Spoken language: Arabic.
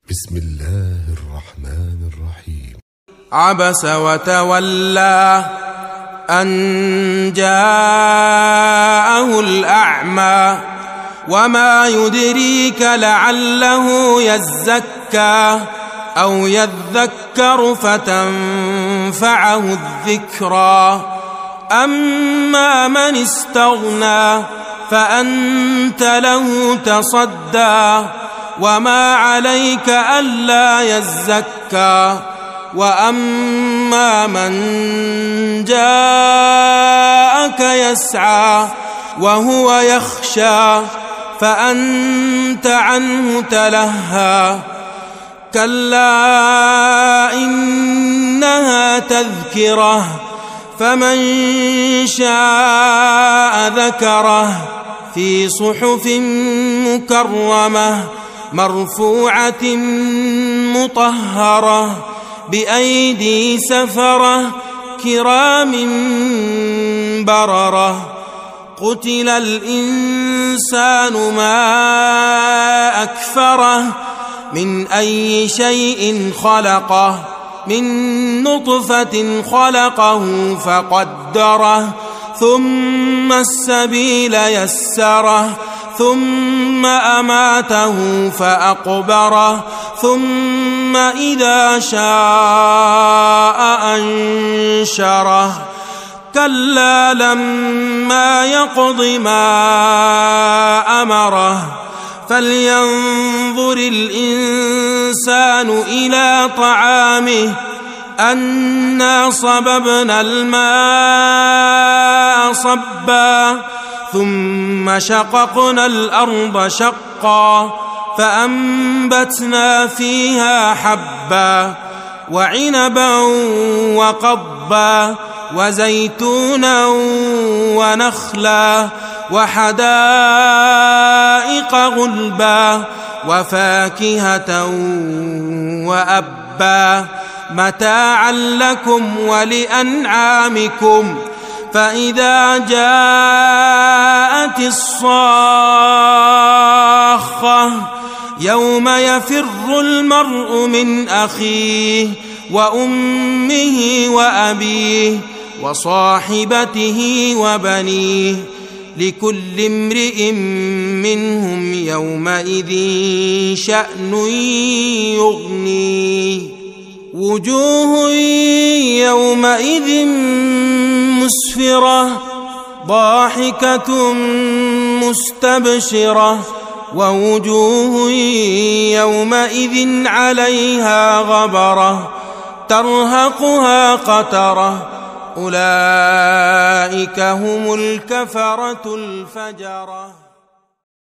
بسم الله الرحمن الرحيم. عبس وتولى أن جاءه الأعمى وما يدريك لعله يزكى أو يذكر فتنفعه الذكرى أما من استغنى فأنت له تصدى وما عليك ألا يزكى وأما من جاءك يسعى وهو يخشى فأنت عنه تلهى كلا إنها تذكرة فمن شاء ذكره في صحف مكرمة مرفوعة مطهرة بأيدي سفرة كرام بررة قتل الإنسان ما أكفره من أي شيء خلقه من نطفة خلقه فقدره ثم السبيل يسره ثم أماته فأقبره ثم إذا شاء أنشره كلا لما يقض ما أمره فلينظر الإنسان إلى طعامه أنا صببنا الماء صبا ثم شققنا الأرض شقا فأنبتنا فيها حبا وعنبا وقضبا وزيتونا ونخلا وحدائق غلبا وفاكهة وأبا متاعا لكم ولأنعامكم فإذا جاءت الصاخة يوم يفر المرء من أخيه وأمه وأبيه وصاحبته وبنيه لكل امرئ منهم يومئذ شأن يغنيه وجوه يومئذ مسفرة ضاحكة مستبشرة ووجوه يومئذ عليها غبرة ترهقها قترة أولئك هم الكفرة الفجرة.